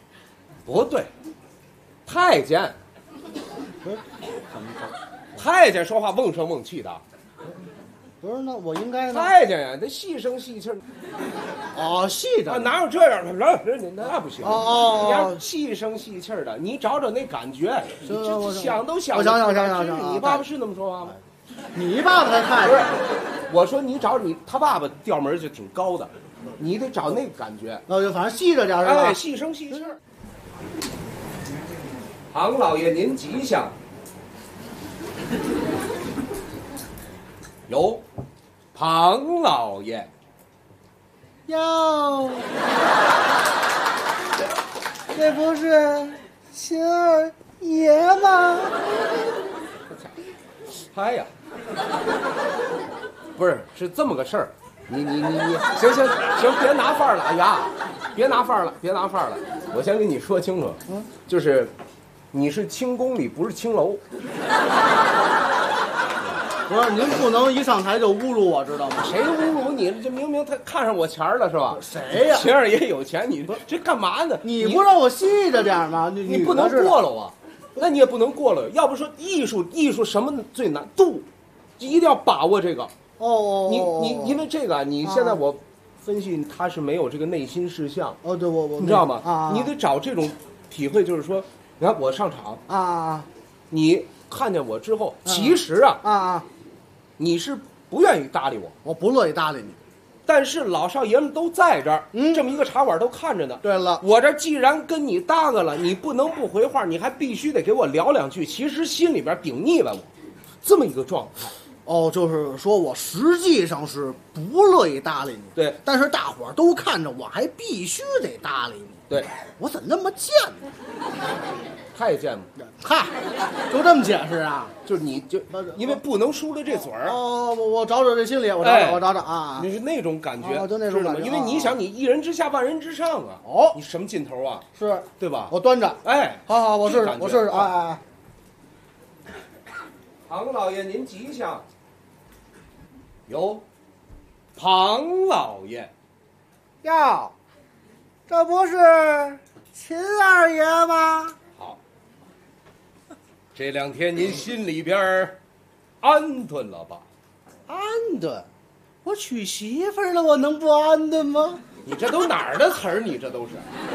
太监。 不是， 太监说话瓮声瓮气的， 不是那我应该呢？ 太监呀，得细声细气儿。 哦，细的哪有这样的？那不行。 哦， 你要细声细气儿的，你找那感觉。想都想。 我想。 你爸爸是那么说话吗？ 你爸爸太不是，我说你找他爸爸调门就挺高的，你得找那个感觉。 就反正细着点是吧？ 哎，细声细气儿。庞老爷您吉祥。有庞老爷哟，这不是秦二爷吗？ 嗨呀，不是这么个事儿，你行，别拿范儿了，哎呀，别拿范儿了，我先跟你说清楚，就是你是清宫里，不是青楼。 不是，您不能一上台就侮辱我，知道吗？ 谁侮辱你？这明明他看上我钱了，是吧？ 谁呀？ 秦二爷有钱，你这干嘛呢？ 你不让我细着点吗？ 你不能过了啊！那你也不能过了。要不说艺术什么最难？度，一定要把握这个。 哦， 你因为这个，你现在我分析他是没有这个内心事项。 哦，对，我你知道吗？你得找这种体会，就是说，你看我上场啊， 你看见我之后，其实你是不愿意搭理我， 我不乐意搭理你， 但是老少爷们都在这儿，这么一个茶馆都看着呢。 对了， 我这既然跟你搭个了，你不能不回话，你还必须得给我聊两句。其实心里边顶腻歪我，这么一个状态。 哦，就是说我实际上是不乐意搭理你， 对， 但是大伙儿都看着，我还必须得搭理你。 对， 我怎么那么贱呢？ 太贱了！ 嗨，就这么解释啊？ 就是你就因为不能输了这嘴儿。 哦，我找找这心理，我找找啊！ 你是那种感觉， 就那种感觉， 因为你想，你一人之下，万人之上啊！ 哦， 你什么劲头啊？ 是对吧？ 我端着， 哎， 好，我试试，哎。 庞老爷您吉祥。有庞老爷， 哟，这不是秦二爷吗？ 好，这两天您心里边安顿了吧？ 安顿？我娶媳妇了，我能不安顿吗？ 你这都哪儿的词儿？你这都是。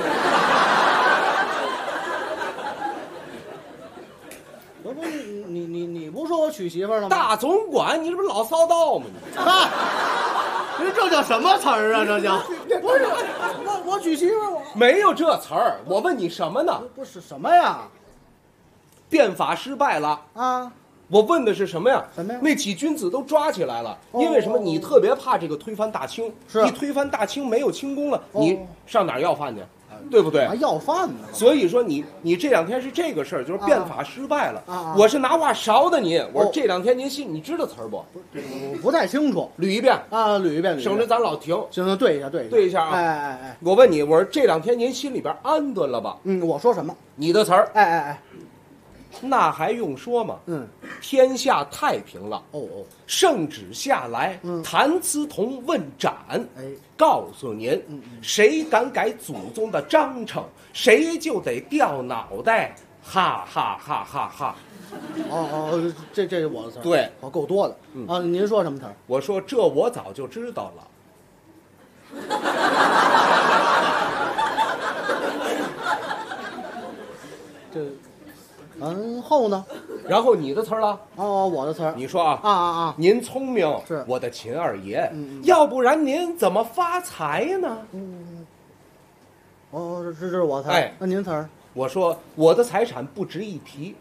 不，你不说我娶媳妇了吗？ 大总管，你这不是老骚道吗？ 你这叫什么词儿啊？这叫不是我娶媳妇，我没有这词儿。我问你什么呢？ 不是什么呀？ 变法失败了啊！ 我问的是什么呀？ 什么呀？ 那几君子都抓起来了，因为什么？你特别怕这个推翻大清， 是一推翻大清没有清宫了，你上哪儿要饭去？对不对？ 还要饭呢。 所以说你这两天是这个事儿，就是变法失败了。 我是拿话勺的您，我说这两天您心你知道词儿不？ 我不太清楚， 捋一遍啊，捋一遍， 省着咱老停。 行，对一下啊！哎， 我问你，我说这两天您心里边安顿了吧？ 我说什么？ 你的词儿。 哎， 那还用说吗？天下太平了。圣旨下来，谭嗣同问斩。告诉您，谁敢改祖宗的章程，谁就得掉脑袋。哈哈哈哈哈！ 这是我的词儿。 对， 够多的。您说什么词儿？ 我说这我早就知道了。 然后呢？ 然后你的词儿了。 我的词儿。 你说啊。您聪明， 是我的秦二爷。要不然您怎么发财呢？ 这是我的词儿。那您词儿？ 我说我的财产不值一提。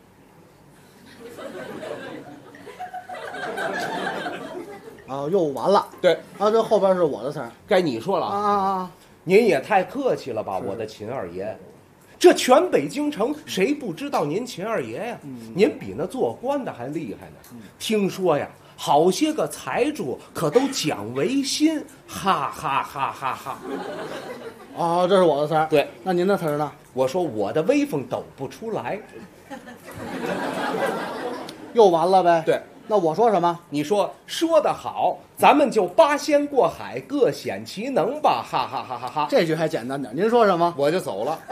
又完了。 对。 这后边是我的词儿。 该你说了啊。 您也太客气了吧，我的秦二爷。这全北京城谁不知道您秦二爷呀？您比那做官的还厉害呢。听说呀，好些个财主可都讲维新，哈哈哈哈哈！ 这是我的词儿。 对， 那您的词儿呢？ 我说我的威风抖不出来。 又完了呗？ 对。 那我说什么？ 你说得好，咱们就八仙过海，各显其能吧！哈哈哈哈哈！ 这句还简单点。您说什么？ 我就走了。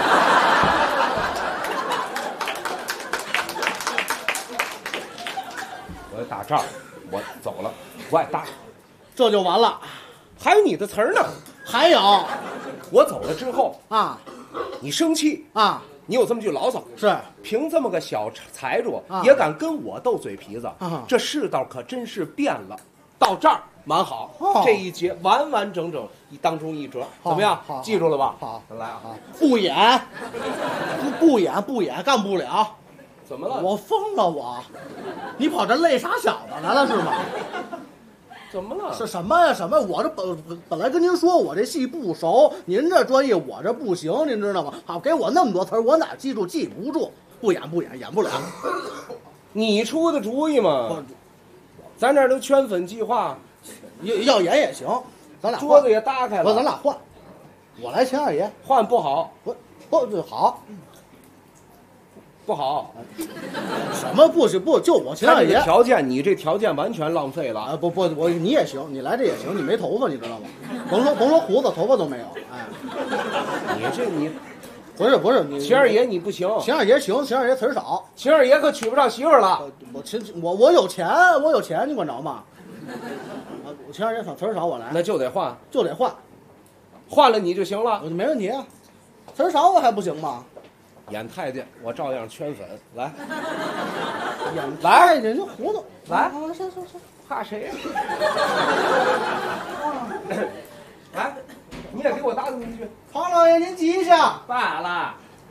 我打这儿，我走了，不爱搭。 这就完了。 还有你的词儿呢？ 还有， 我走了之后啊， 你生气啊？ 你有这么句牢骚， 是凭这么个小财主也敢跟我斗嘴皮子，这世道可真是变了。到这儿蛮好，这一节完完整整当中一折，怎么样？记住了吧？ 好， 来啊！ 不演，不演，干不了。 怎么了？ 我疯了你跑这累傻小子来了是吗？ 怎么了？ 是什么呀？什么？我这本来跟您说，我这戏不熟，您这专业，我这不行，您知道吗？好，给我那么多词儿，我哪记住？记不住。不演，演不了。 你出的主意嘛？咱这都圈粉计划， 要演也行，咱俩桌子也搭开了， 咱俩换。我来秦二爷， 换不好， 不好。 不好， 什么不行？就我秦二爷条件，你这条件完全浪费了。 你也行，你来这也行，你没头发，你知道吗？甭说胡子，头发都没有。 你不是你秦二爷你不行， 秦二爷行，秦二爷词儿少， 秦二爷可娶不上媳妇了。 我有钱，你管着吗？秦二爷词儿少，我来， 那就得换， 换了你就行了， 没问题啊。词儿少我还不行吗？ 演太监，我照样圈粉。来， 演太监就糊涂。 来， 行， 怕谁呀？来，你也给我搭这么一句。 庞老爷，您记一下。 罢了。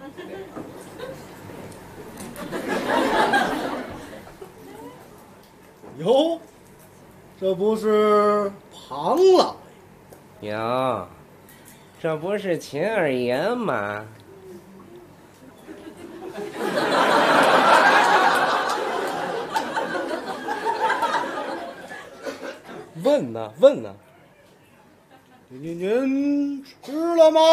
哟，这不是庞老爷？哟，这不是秦二爷吗？问呢？ 您吃了吗？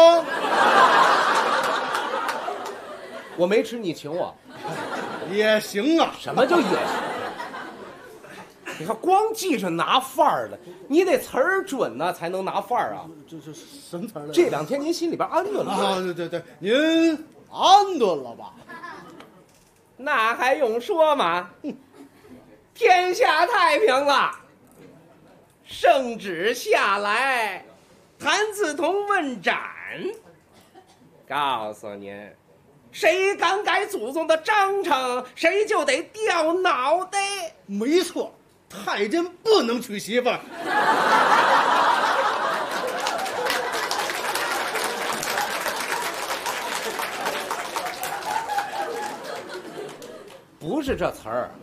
我没吃，你请我。 也行啊。 什么叫也行？你看，光记着拿范儿了，你得词儿准呢，才能拿范儿啊。 这什么词儿？ 这两天您心里边安顿了啊？对，您安顿了吧？ 那还用说吗？天下太平了，圣旨下来，谭嗣同问斩。告诉您，谁敢改祖宗的章程，谁就得掉脑袋。 没错，太监不能娶媳妇儿。 不是这词儿。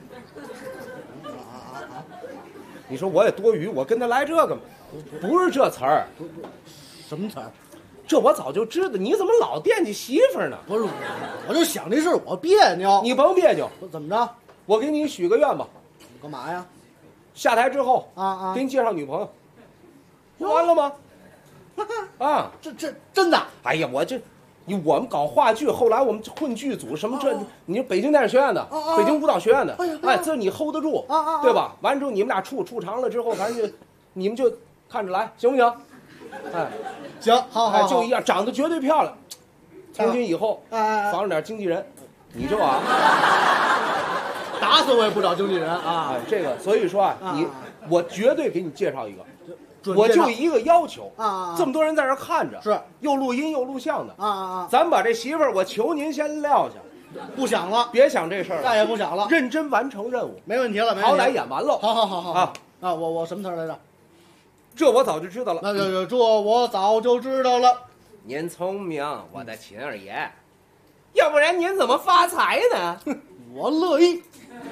你说我也多余，我跟他来这个吗？不是这词儿。 什么词儿？ 这我早就知道，你怎么老惦记媳妇儿呢？ 不是，我就想这事儿，我别扭。 你甭别扭， 怎么着？ 我给你许个愿吧。 干嘛呀？ 下台之后啊， 给你介绍女朋友，完了吗？啊， 这真的？ 哎呀，我们搞话剧，后来我们混剧组什么这，你说北京电影学院的，北京舞蹈学院的，哎，这你 hold 得住，对吧？完之后你们俩处长了之后，反正你们就看着来，行不行？哎， 行，好， 就一样，长得绝对漂亮。从今以后，防着点经纪人，你就啊， 打死我也不找经纪人啊！ 这个，所以说啊，我绝对给你介绍一个，我就一个要求啊，这么多人在这看着， 是又录音又录像的啊， 咱把这媳妇儿，我求您先撂下， 不想了， 别想这事儿了， 再也不想了， 认真完成任务， 没问题了， 好歹演完喽， 好啊！我什么词儿来着？ 这我早就知道了。 这我早就知道了。 您聪明，我的秦二爷，要不然您怎么发财呢？ 我乐意。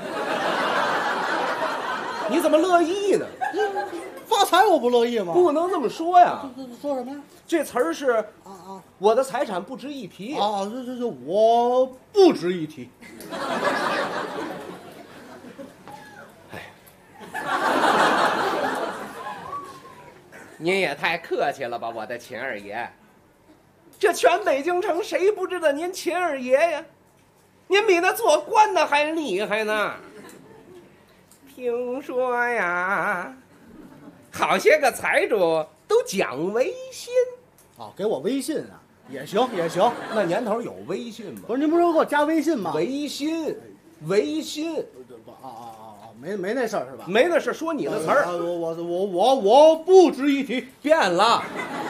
你怎么乐意呢？ 发财我不乐意吗？ 不能这么说呀。 说什么呀？ 这词儿是我的财产不值一提。 这我不值一提。 您也太客气了吧，我的秦二爷！这全北京城谁不知道您秦二爷呀？您比那做官的还厉害呢。听说呀，好些个财主都讲微信。 给我微信啊，也行。 那年头有微信吗？ 不是，您不是给我加微信吗？ 微信。 没那事儿是吧？ 没那事，说你的词儿。 我不值一提。 变了，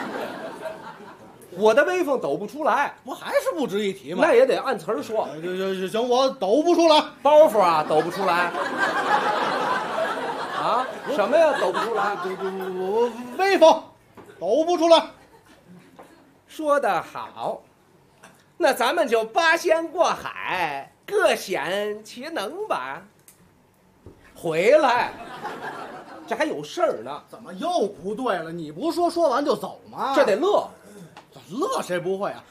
我的威风抖不出来， 不还是不值一提吗？ 那也得按词儿说。 行，我抖不出来。 包袱啊，抖不出来。啊？什么呀？抖不出来？ 我威风，抖不出来。 说得好，那咱们就八仙过海，各显其能吧。回来，这还有事儿呢。 怎么又不对了？你不是说完就走吗？ 这得乐， 乐谁不会啊？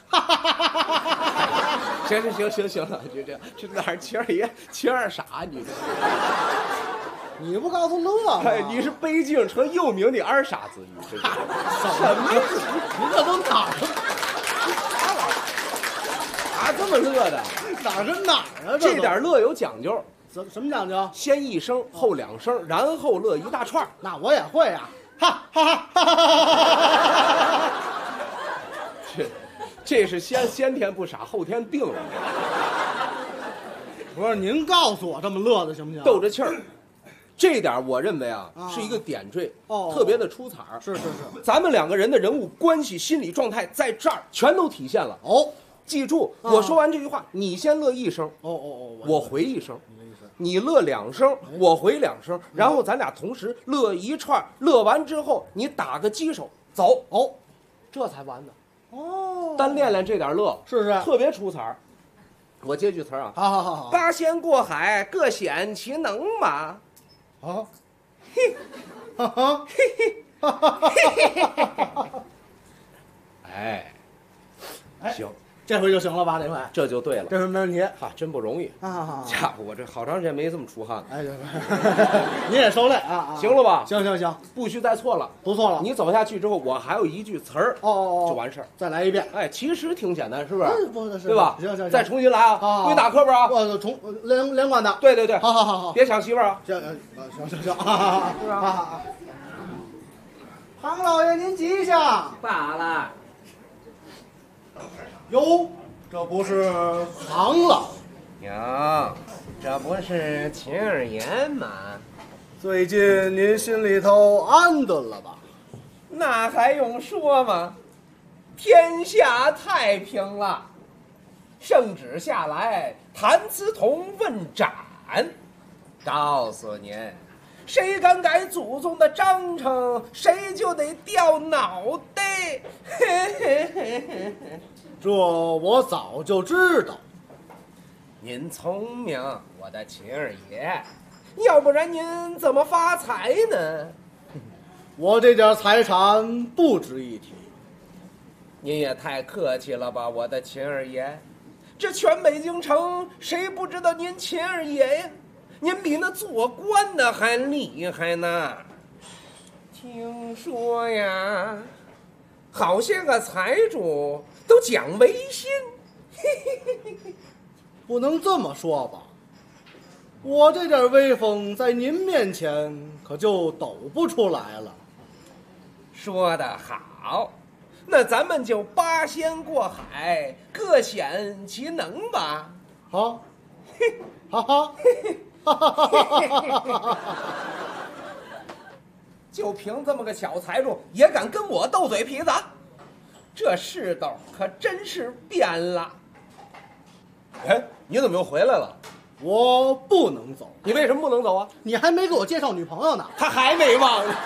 行了，这哪儿秦二爷秦二傻你这？ 你不告诉乐吗？ 你是北京城有名的二傻子，你这什么？ 你这都哪儿？ 咋这么乐的？ 哪儿跟哪儿啊？ 这点乐有讲究。 什么讲究？ 先一声，后两声，然后乐一大串。 那我也会啊！哈哈哈！ 这是先天不傻，后天病了。 不是，您告诉我这么乐的行不行？ 斗着气儿，这点我认为是一个点缀，特别的出彩儿。 是， 咱们两个人的人物关系、心理状态在这儿全都体现了。记住，我说完这句话，你先乐一声，我回一声。你乐两声，我回两声，然后咱俩同时乐一串，乐完之后你打个击手走，这才完呢。单练练这点乐， 是特别出彩儿。我接句词儿啊， 好， 八仙过海，各显其能嘛。嘿，哎，行。 这回就行了吧？这回这就对了， 这回没问题。 真不容易家伙，我这好长时间没这么出汗。 你也受累啊！ 行了吧？ 行， 不许再错了， 不错了。 你走下去之后，我还有一句词儿，就完事儿， 再来一遍。 其实挺简单，是不是？ 对吧？ 行， 再重新来啊！归打课本啊！ 我重连贯的。 对， 好， 别想媳妇儿啊！ 行，唐老爷您吉祥。 罢了。 哟，这不是唐老哟，这不是秦二爷吗？ 最近您心里头安顿了吧？ 那还用说吗？天下太平了，圣旨下来，谭嗣同问斩。告诉您，谁敢改祖宗的章程，谁就得掉脑袋。 这我早就知道。 您聪明， 我的秦二爷，要不然您怎么发财呢？ 我这点财产不值一提。 您也太客气了吧，我的秦二爷，这全北京城谁不知道您秦二爷呀？您比那做官的还厉害呢。听说呀，好些个财主都讲维新。 不能这么说吧，我这点威风在您面前可就抖不出来了。 说得好，那咱们就八仙过海，各显其能吧。 好，哈哈，哈哈哈哈！ 就凭这么个小财主，也敢跟我斗嘴皮子？这世道可真是变了。哎，你怎么又回来了？ 我不能走。 你为什么不能走啊？ 你还没给我介绍女朋友呢。 他还没忘呢。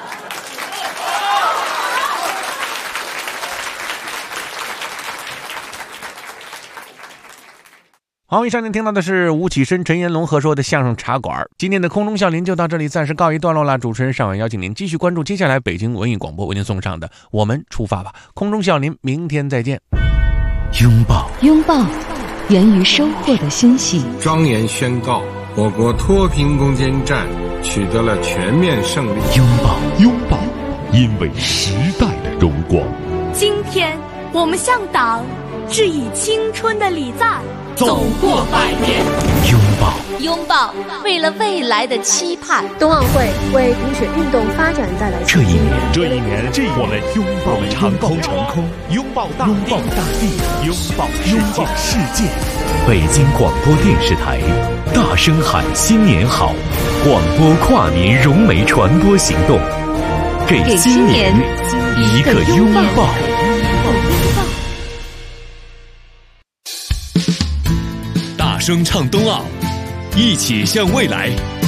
好，以上您听到的是吴启深、陈延龙合说的相声茶馆。今天的空中笑林就到这里暂时告一段落了。主持人尚远邀请您继续关注接下来北京文艺广播为您送上的《我们出发吧》。空中笑林，明天再见。 拥抱， 拥抱，源于收获的欣喜。 庄严宣告，我国脱贫攻坚战取得了全面胜利。 拥抱，拥抱，因为时代的荣光。 今天我们向党致以青春的礼赞。 走过100年， 拥抱， 拥抱，为了未来的期盼。 冬奥会为冰雪运动发展带来这一年，我们拥抱长空，拥抱大地，拥抱世界。 北京广播电视台大声喊新年好，广播跨年融媒传播行动，给新年一个拥抱。 大声唱冬奥，一起向未来。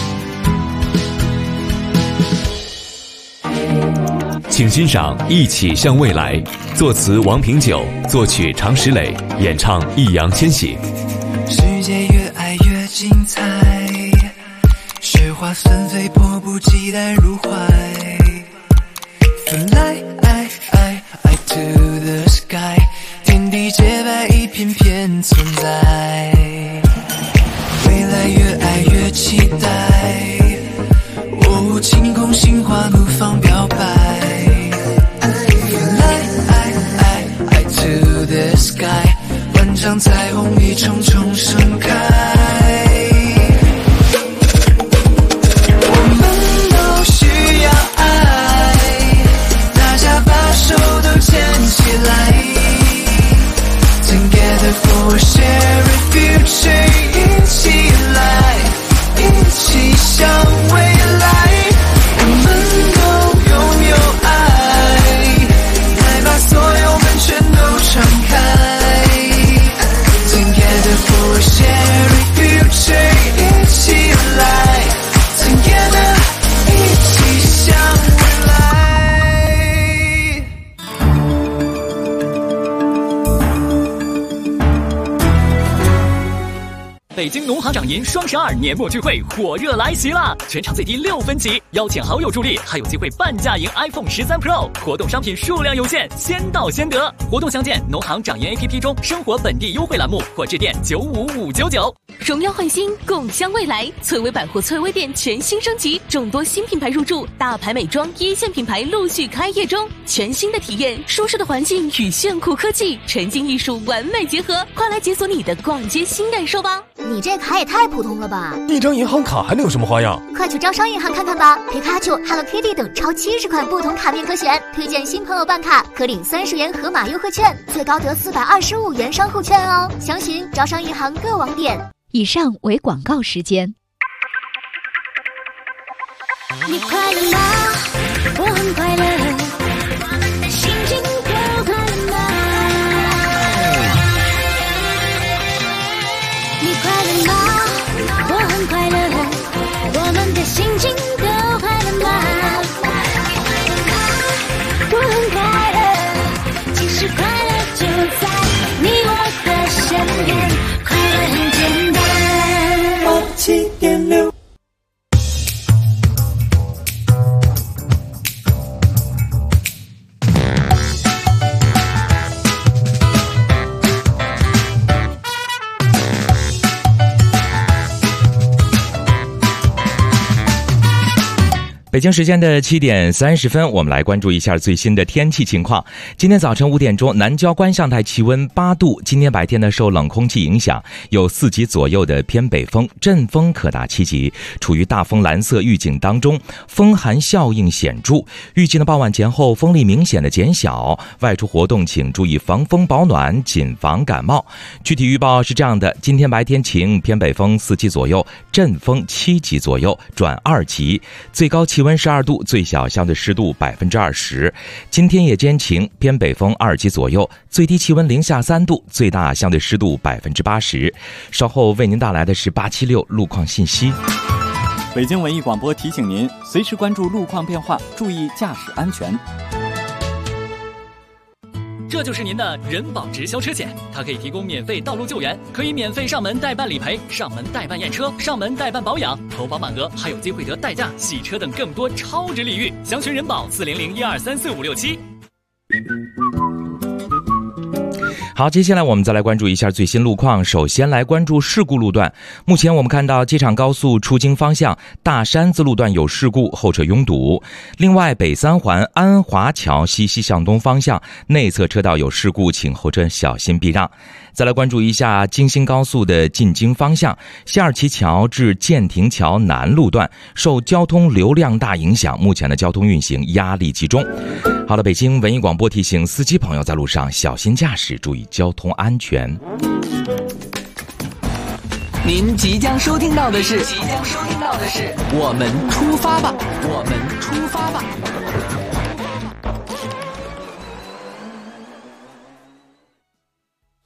请欣赏《一起向未来》，作词王平久，作曲常石磊，演唱易烊千玺。 世界越爱越精彩，雪花纷飞，迫不及待入怀。Fly to the sky， 天地洁白，一片片存在。未来越爱越期待，哦，晴空心花怒放表白。Fly to the sky， 万丈彩虹一重重盛开。我们都需要爱，大家把手都牵起来。Together for a shared future， 一起来，一起向未来。我们都拥有爱，来把所有门全都敞开。Together for a shared future， 一起来 ，Together 一起向未来。 北京农行长银双12年末聚会火热来袭啦！全场最低6分起，邀请好友助力，还有机会半价赢 iPhone 13 Pro。活动商品数量有限，先到先得。活动详见农行长银 APP 中生活本地优惠栏目，或致电95599。 荣耀焕新，共襄未来。翠微百货翠微店全新升级，众多新品牌入驻，大牌美妆一线品牌陆续开业中。全新的体验，舒适的环境与炫酷科技，沉浸艺术完美结合，快来解锁你的逛街新感受吧！ 你这卡也太普通了吧！ 一张银行卡还能有什么花样？ 快去招商银行看看吧！皮卡丘、Hello Kitty 等超70款不同卡面可选，推荐新朋友办卡可领30元盒马优惠券，最高得425元商户券哦！详询招商银行各网点。以上为广告时间。 你快乐吗？我很快乐，我们的心情都快乐吗？你快乐吗？我很快乐，我们的心情都快乐吗？我很快乐，其实快乐就在你我的身边，快乐很简单。 我北京时间的7点30分，我们来关注一下最新的天气情况。今天早晨5点钟，南郊观象台气温8度。今天白天呢，受冷空气影响，有4级左右的偏北风，阵风可达7级，处于大风蓝色预警当中，风寒效应显著。预计呢，傍晚前后风力明显的减小，外出活动请注意防风保暖，谨防感冒。具体预报是这样的：今天白天晴，偏北风4级左右，阵风7级左右转2级，最高气温12度，最小相对湿度20%。今天夜间晴，偏北风2级左右，最低气温零下3度，最大相对湿度80%。稍后为您带来的是876路况信息。 北京文艺广播提醒您，随时关注路况变化，注意驾驶安全。 这就是您的人保直销车险，它可以提供免费道路救援，可以免费上门代办理赔、上门代办验车、上门代办保养，投保满额还有机会得代驾、洗车等更多超值礼遇。详询人保40012345567。 好，接下来我们再来关注一下最新路况。首先来关注事故路段。目前我们看到机场高速出京方向大山子路段有事故，后车拥堵。另外，北三环安华桥西向东方向内侧车道有事故，请后车小心避让。再来关注一下京新高速的进京方向西二旗桥至建亭桥南路段受交通流量大影响，目前的交通运行压力集中。好了，北京文艺广播提醒司机朋友在路上小心驾驶，注意交通安全。 您即将收听到的是我们出发吧，我们出发吧。